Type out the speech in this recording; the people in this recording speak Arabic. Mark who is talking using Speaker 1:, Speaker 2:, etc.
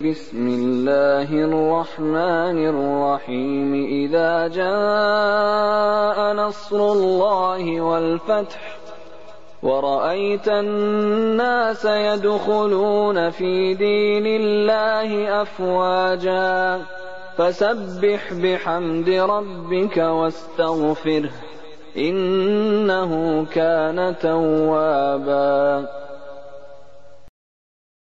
Speaker 1: بسم الله الرحمن الرحيم إذا جاء نصر الله والفتح ورأيت الناس يدخلون في دين الله أفواجا فسبح بحمد ربك واستغفره إنه كان توابا